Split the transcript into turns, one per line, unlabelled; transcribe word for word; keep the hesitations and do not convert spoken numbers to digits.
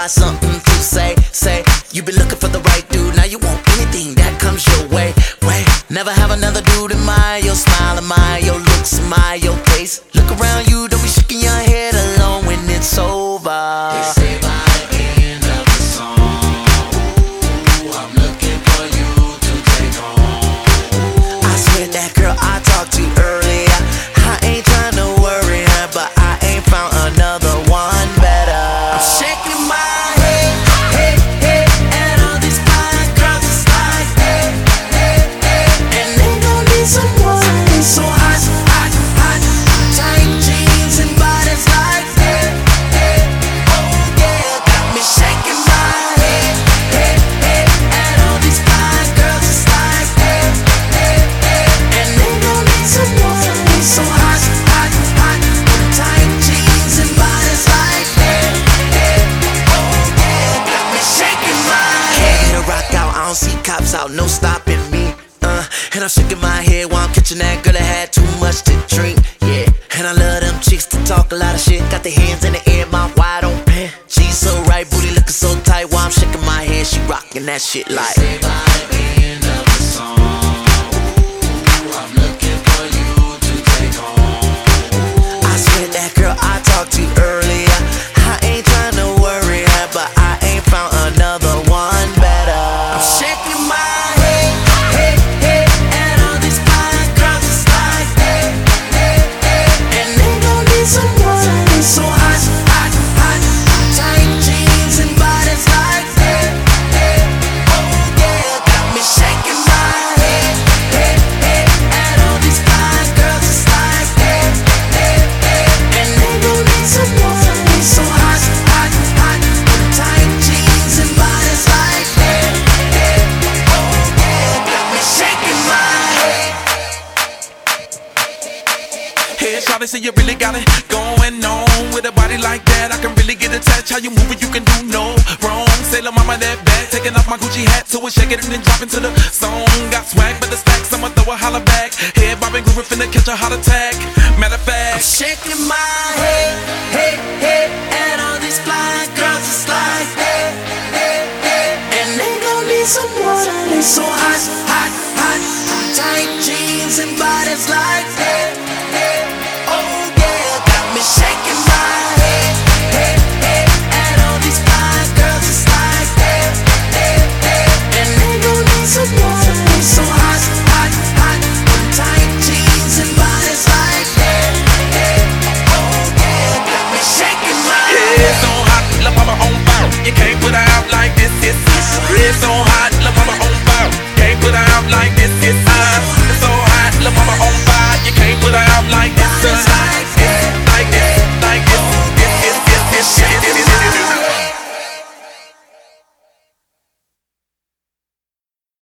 got something to say, say. You been looking for the right dude, now you want anything that comes your way. Wait, never have another dude in mind. Your smile in mind, your looks in mind, your face. Look around you, don't be shaking your head alone when it's over. They say by the end of the song, ooh, I'm looking for you to take home. I swear that girl I talked to earlier, I ain't trying to worry her, but I ain't found another one better. I'm shaking my head, head, head, and all these fine girls is like, hey, hey, hey, and they gon' need someone who's so hot, hot, hot. Tight jeans and bodies like, hey, hey, oh yeah, got me shaking my head, head, head, and all these fine girls is like, hey, hey, hey, and they gon' need someone who's so hot, hot, hot. Tight jeans and bodies like, hey, hey, oh yeah, got me shaking my head. Can't get a rock out, I don't see cops out, no stopping me. Uh, and I'm shaking my head while I'm catching that girl that had too much to drink. Yeah, and I love them chicks to talk a lot of shit. Got their hands in the air, mouth wide open. She's so right, booty looking so tight while I'm shaking my head. She rocking that shit like. Say by the end of the song, ooh, I'm looking for you to take home. I swear that girl I talked to earlier, I ain't trying to worry her, but I ain't found another one better. I'm shaking my head, head, head, and all these fine girls is like, hey, hey, hey, and they gon' need someone who's so hot, hot, hot. Tight jeans and bodies like, hey, hey, oh yeah, got me shaking my head, head, head, and all these fine girls is like, hey, hey, hey, and they gon' need someone who's so hot, hot, hot. Tight jeans and bodies like, hey, hey, oh yeah, got me shaking my head.
Hey, shawty, say you really got it going on. With a body like that, I can really get attached. How you moving, you can do no wrong. Say, la mama, that bad. Taking off my Gucci hat, so we shake it and then drop into the song. Got swag, but the stacks, I'ma throw a holla back. Head bobbing, grooving, finna catch a heart attack. Matter of
I'm
fact,
shaking my head, head, head, and all these fly girls is like, hey, hey, hey, and they gon' need someone who's so hot, hot, hot. Tight jeans and bodies like, hey,